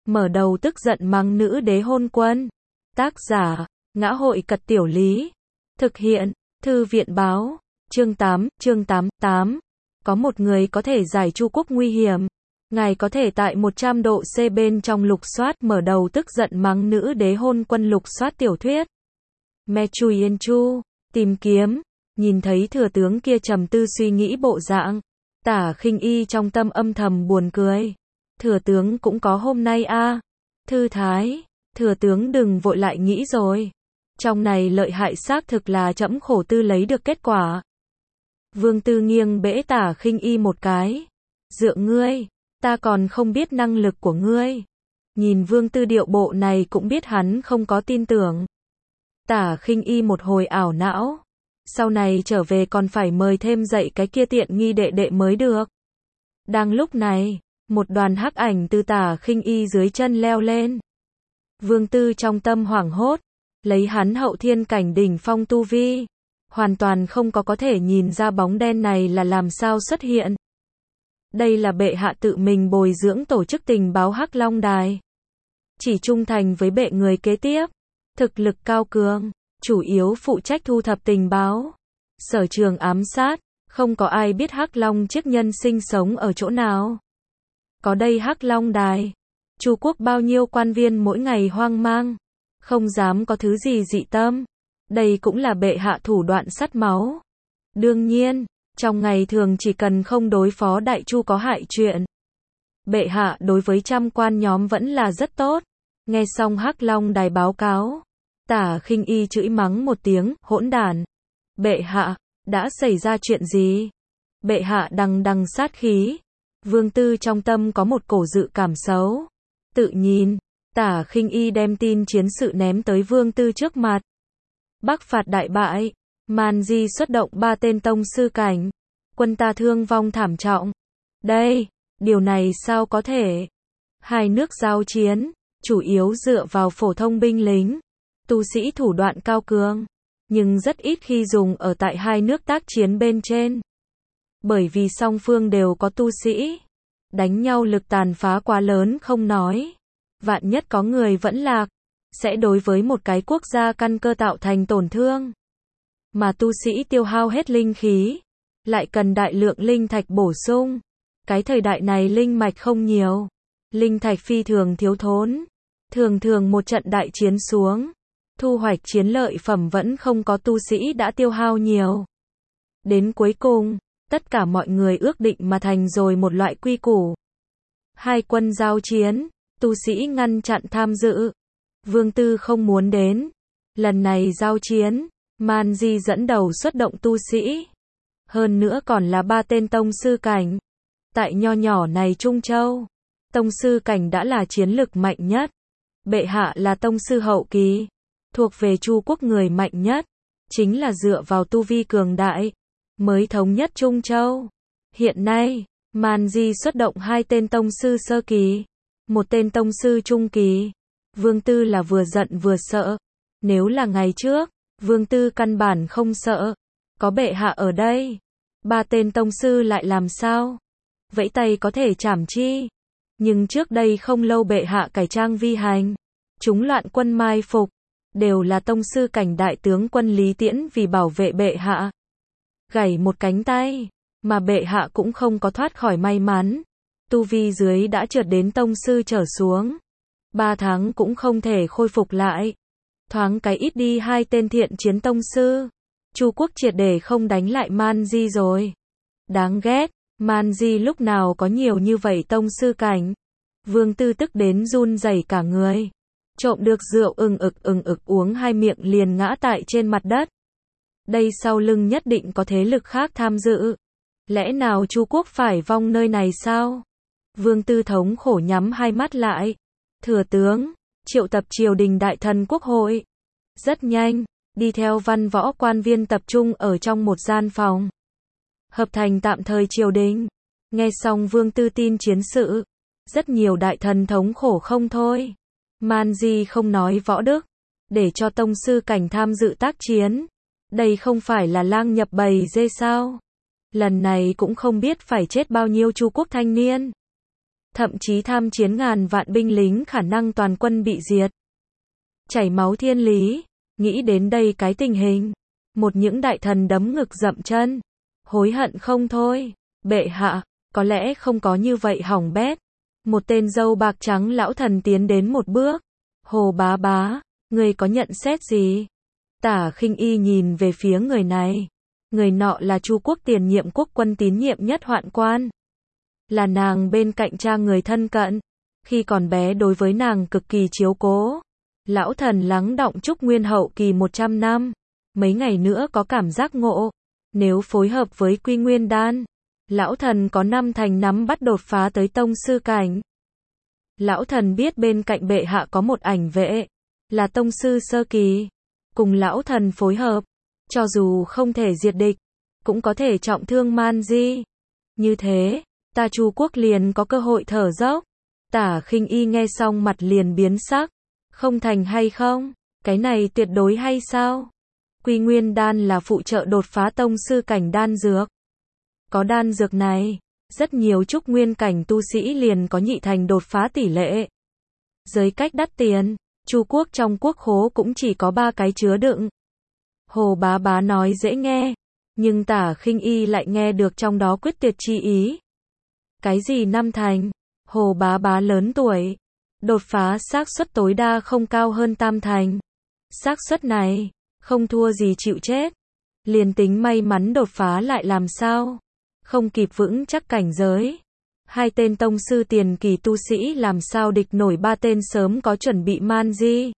mở đầu tức giận mắng nữ đế hôn quân. Tác giả, Ngã hội Cật Tiểu Lý. Thực hiện, Thư viện Báo. Chương 8. Có một người có thể giải Chu Quốc nguy hiểm. Ngài có thể tại 100 độ C bên trong lục soát mở đầu tức giận mắng nữ đế hôn quân lục soát tiểu thuyết. Me Chui Yên Chu, tìm kiếm, nhìn thấy thừa tướng kia trầm tư suy nghĩ bộ dạng. Tả Khinh Y trong tâm âm thầm buồn cười. Thừa tướng cũng có hôm nay a. Thư thái, thừa tướng đừng vội lại nghĩ rồi. Trong này lợi hại xác thực là trẫm khổ tư lấy được kết quả. Vương Tư nghiêng bẽ Tả Khinh Y một cái. Dựa ngươi, ta còn không biết năng lực của ngươi. Nhìn Vương Tư điệu bộ này cũng biết hắn không có tin tưởng. Tả Khinh Y một hồi ảo não. Sau này trở về còn phải mời thêm dậy cái kia tiện nghi đệ đệ mới được. Đang lúc này, một đoàn hắc ảnh từ Tả Khinh Y dưới chân leo lên. Vương Tư trong tâm hoảng hốt, lấy hắn hậu thiên cảnh đỉnh phong tu vi, hoàn toàn không có thể nhìn ra bóng đen này là làm sao xuất hiện. Đây là bệ hạ tự mình bồi dưỡng tổ chức tình báo Hắc Long Đài. Chỉ trung thành với bệ người kế tiếp, thực lực cao cường, chủ yếu phụ trách thu thập tình báo, sở trường ám sát, không có ai biết Hắc Long chiếc nhân sinh sống ở chỗ nào. Có đây Hắc Long Đài, Chu Quốc bao nhiêu quan viên mỗi ngày hoang mang, không dám có thứ gì dị tâm. Đây cũng là bệ hạ thủ đoạn sắt máu. Đương nhiên, trong ngày thường chỉ cần không đối phó Đại Chu có hại chuyện, bệ hạ đối với trăm quan nhóm vẫn là rất tốt. Nghe xong Hắc Long Đài báo cáo, Tả Khinh Y chửi mắng một tiếng, hỗn đản. Bệ hạ, đã xảy ra chuyện gì? Bệ hạ đằng sát khí. Vương Tư trong tâm có một cổ dự cảm xấu. Tự nhìn, Tả Khinh Y đem tin chiến sự ném tới Vương Tư trước mặt. Bắc phạt đại bại, Man Di xuất động 3 tên tông sư cảnh, quân ta thương vong thảm trọng. Đây, điều này sao có thể? Hai nước giao chiến, chủ yếu dựa vào phổ thông binh lính, tu sĩ thủ đoạn cao cường, nhưng rất ít khi dùng ở tại hai nước tác chiến bên trên. Bởi vì song phương đều có tu sĩ, đánh nhau lực tàn phá quá lớn không nói. Vạn nhất có người vẫn lạc, sẽ đối với một cái quốc gia căn cơ tạo thành tổn thương. Mà tu sĩ tiêu hao hết linh khí, lại cần đại lượng linh thạch bổ sung. Cái thời đại này linh mạch không nhiều, linh thạch phi thường thiếu thốn. Thường một trận đại chiến xuống, thu hoạch chiến lợi phẩm vẫn không có tu sĩ đã tiêu hao nhiều. Đến cuối cùng, tất cả mọi người ước định mà thành rồi một loại quy củ. Hai quân giao chiến, tu sĩ ngăn chặn tham dự. Vương Tư không muốn đến. Lần này giao chiến, Man Di dẫn đầu xuất động tu sĩ. Hơn nữa còn là 3 tên tông sư cảnh. Tại nho nhỏ này Trung Châu, tông sư cảnh đã là chiến lực mạnh nhất. Bệ hạ là tông sư hậu kỳ, thuộc về Chu Quốc người mạnh nhất, chính là dựa vào tu vi cường đại, mới thống nhất Trung Châu. Hiện nay, Man Di xuất động 2 tên tông sư sơ kỳ, 1 tên tông sư trung kỳ. Vương Tư là vừa giận vừa sợ. Nếu là ngày trước, Vương Tư căn bản không sợ. Có bệ hạ ở đây, 3 tên tông sư lại làm sao? Vẫy tay có thể chảm chi. Nhưng trước đây không lâu bệ hạ cải trang vi hành, chúng loạn quân mai phục, đều là tông sư cảnh đại tướng quân Lý Tiễn vì bảo vệ bệ hạ. Gãy một cánh tay, mà bệ hạ cũng không có thoát khỏi may mắn. Tu vi dưới đã trượt đến tông sư trở xuống. 3 tháng cũng không thể khôi phục lại. Thoáng cái ít đi 2 tên thiện chiến tông sư. Chu Quốc triệt để không đánh lại Man Di rồi. Đáng ghét, Man Di lúc nào có nhiều như vậy tông sư cảnh. Vương Tư tức đến run rẩy cả người. Trộm được rượu ừng ực uống 2 miệng liền ngã tại trên mặt đất. Đây sau lưng nhất định có thế lực khác tham dự. Lẽ nào Chu Quốc phải vong nơi này sao? Vương Tư thống khổ nhắm hai mắt lại. Thừa tướng, triệu tập triều đình đại thần quốc hội. Rất nhanh, đi theo văn võ quan viên tập trung ở trong một gian phòng. Hợp thành tạm thời triều đình. Nghe xong Vương Tư tin chiến sự, rất nhiều đại thần thống khổ không thôi. Man Di không nói võ đức, để cho tông sư cảnh tham dự tác chiến. Đây không phải là lang nhập bầy dê sao? Lần này cũng không biết phải chết bao nhiêu Chu Quốc thanh niên. thậm chí tham chiến ngàn vạn binh lính khả năng toàn quân bị diệt. Chảy máu thiên lý, nghĩ đến đây cái tình hình, một những đại thần đấm ngực dậm chân, hối hận không thôi, bệ hạ, có lẽ không có như vậy hỏng bét. Một tên râu bạc trắng lão thần tiến đến một bước, Hồ bá bá, người có nhận xét gì? Tả Khinh Y nhìn về phía người này, người nọ là Chu Quốc tiền nhiệm quốc quân tín nhiệm nhất Hoạn Quan. Là nàng bên cạnh cha người thân cận, khi còn bé đối với nàng cực kỳ chiếu cố. Lão thần lắng đọng chúc nguyên hậu kỳ 100 năm, mấy ngày nữa có cảm giác ngộ, nếu phối hợp với Quy Nguyên Đan, lão thần có 5 thành nắm bắt đột phá tới tông sư cảnh. Lão thần biết bên cạnh bệ hạ có một ảnh vệ, là tông sư sơ kỳ, cùng lão thần phối hợp, cho dù không thể diệt địch, cũng có thể trọng thương Man Di. Như thế, ta Chu Quốc liền có cơ hội thở dốc. Tả Khinh Y nghe xong mặt liền biến sắc, không thành hay không? Cái này tuyệt đối hay sao? Quy Nguyên Đan là phụ trợ đột phá tông sư cảnh đan dược. Có đan dược này, rất nhiều trúc nguyên cảnh tu sĩ liền có nhị thành đột phá tỷ lệ. Giới cách đắt tiền, Chu Quốc trong quốc khố cũng chỉ có 3 cái chứa đựng. Hồ bá bá nói dễ nghe, nhưng Tả Khinh Y lại nghe được trong đó quyết tuyệt chi ý. Cái gì 5 thành? Hồ bá bá lớn tuổi, đột phá xác suất tối đa không cao hơn tam thành. Xác suất này, không thua gì chịu chết. Liền tính may mắn đột phá lại làm sao? Không kịp vững chắc cảnh giới. 2 tên tông sư tiền kỳ tu sĩ làm sao địch nổi 3 tên sớm có chuẩn bị Man Di.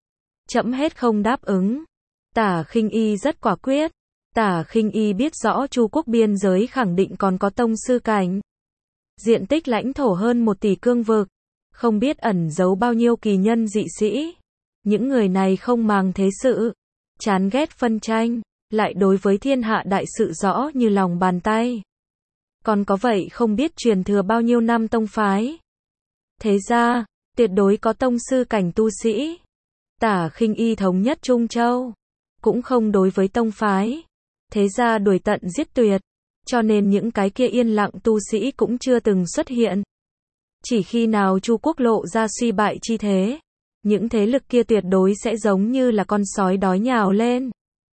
Chẫm hết không đáp ứng. Tả Khinh Y rất quả quyết. Tả Khinh Y biết rõ Chu Quốc biên giới khẳng định còn có tông sư cảnh. Diện tích lãnh thổ hơn 1 tỷ cương vực. Không biết ẩn giấu bao nhiêu kỳ nhân dị sĩ. Những người này không màng thế sự, chán ghét phân tranh, lại đối với thiên hạ đại sự rõ như lòng bàn tay. Còn có vậy không biết truyền thừa bao nhiêu năm tông phái. Thế ra, tuyệt đối có tông sư cảnh tu sĩ. Tả Khinh Y thống nhất Trung Châu, cũng không đối với tông phái. Thế ra đuổi tận giết tuyệt, cho nên những cái kia yên lặng tu sĩ cũng chưa từng xuất hiện. Chỉ khi nào Chu Quốc lộ ra suy bại chi thế, những thế lực kia tuyệt đối sẽ giống như là con sói đói nhào lên.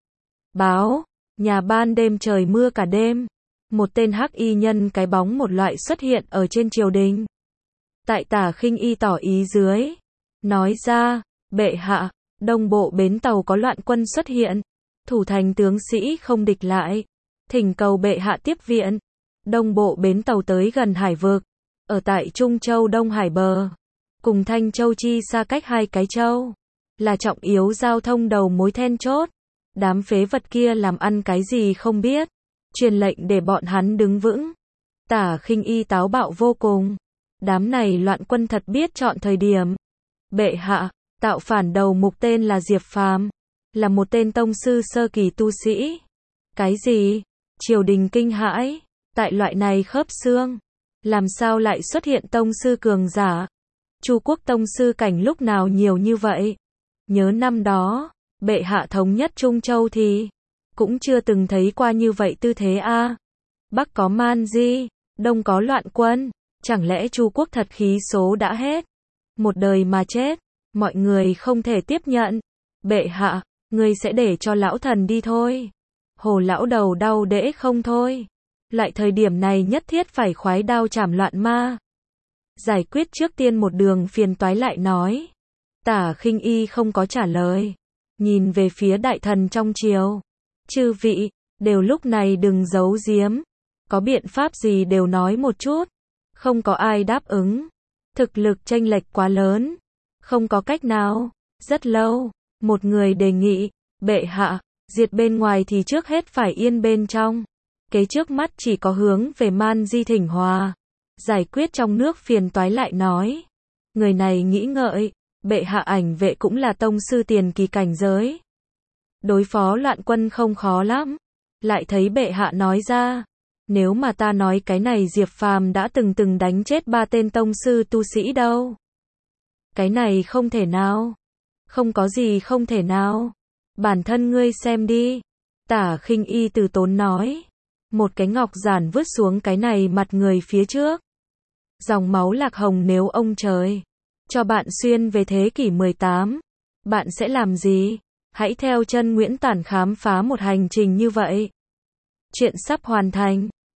Báo, nhà ban đêm trời mưa cả đêm, một tên hắc y nhân cái bóng một loại xuất hiện ở trên triều đình. Tại Tả Khinh Y tỏ ý dưới, nói ra, bệ hạ, đông bộ bến tàu có loạn quân xuất hiện, thủ thành tướng sĩ không địch lại, thỉnh cầu bệ hạ tiếp viện. Đông bộ bến tàu tới gần hải vực, ở tại Trung Châu Đông Hải bờ, cùng Thanh Châu chi xa cách 2 cái châu, là trọng yếu giao thông đầu mối then chốt. Đám phế vật kia làm ăn cái gì không biết, truyền lệnh để bọn hắn đứng vững. Tả Khinh Y táo bạo vô cùng. Đám này loạn quân thật biết chọn thời điểm. Bệ hạ, tạo phản đầu mục tên là Diệp Phàm, là một tên tông sư sơ kỳ tu sĩ. Cái gì? Triều đình kinh hãi, tại loại này khớp xương, làm sao lại xuất hiện tông sư cường giả? Chu Quốc tông sư cảnh lúc nào nhiều như vậy? Nhớ năm đó, bệ hạ thống nhất Trung Châu thì cũng chưa từng thấy qua như vậy tư thế a. Bắc có Man Di, Đông có loạn quân, chẳng lẽ Chu Quốc thật khí số đã hết? Một đời mà chết, mọi người không thể tiếp nhận. Bệ hạ, ngươi sẽ để cho lão thần đi thôi. Hồ lão đầu đau đễ không thôi. Lại thời điểm này nhất thiết phải khoái đao chảm loạn ma. Giải quyết trước tiên một đường phiền toái lại nói. Tả Khinh Y không có trả lời. Nhìn về phía đại thần trong triều. Chư vị, đều lúc này đừng giấu giếm. Có biện pháp gì đều nói một chút. Không có ai đáp ứng. Thực lực chênh lệch quá lớn. Không có cách nào. Rất lâu, một người đề nghị, bệ hạ, diệt bên ngoài thì trước hết phải yên bên trong. Kế trước mắt chỉ có hướng về Man Di thỉnh hòa. Giải quyết trong nước phiền toái lại nói. Người này nghĩ ngợi, bệ hạ ảnh vệ cũng là tông sư tiền kỳ cảnh giới. Đối phó loạn quân không khó lắm. Lại thấy bệ hạ nói ra, nếu mà ta nói cái này Diệp Phàm đã từng đánh chết 3 tên tông sư tu sĩ đâu. Cái này không thể nào. Không có gì không thể nào. Bản thân ngươi xem đi. Tả Khinh Y từ tốn nói. Một cái ngọc giản vứt xuống cái này mặt người phía trước. Dòng máu lạc hồng nếu ông trời cho bạn xuyên về thế kỷ 18, bạn sẽ làm gì? Hãy theo chân Nguyễn Tản khám phá một hành trình như vậy. Chuyện sắp hoàn thành.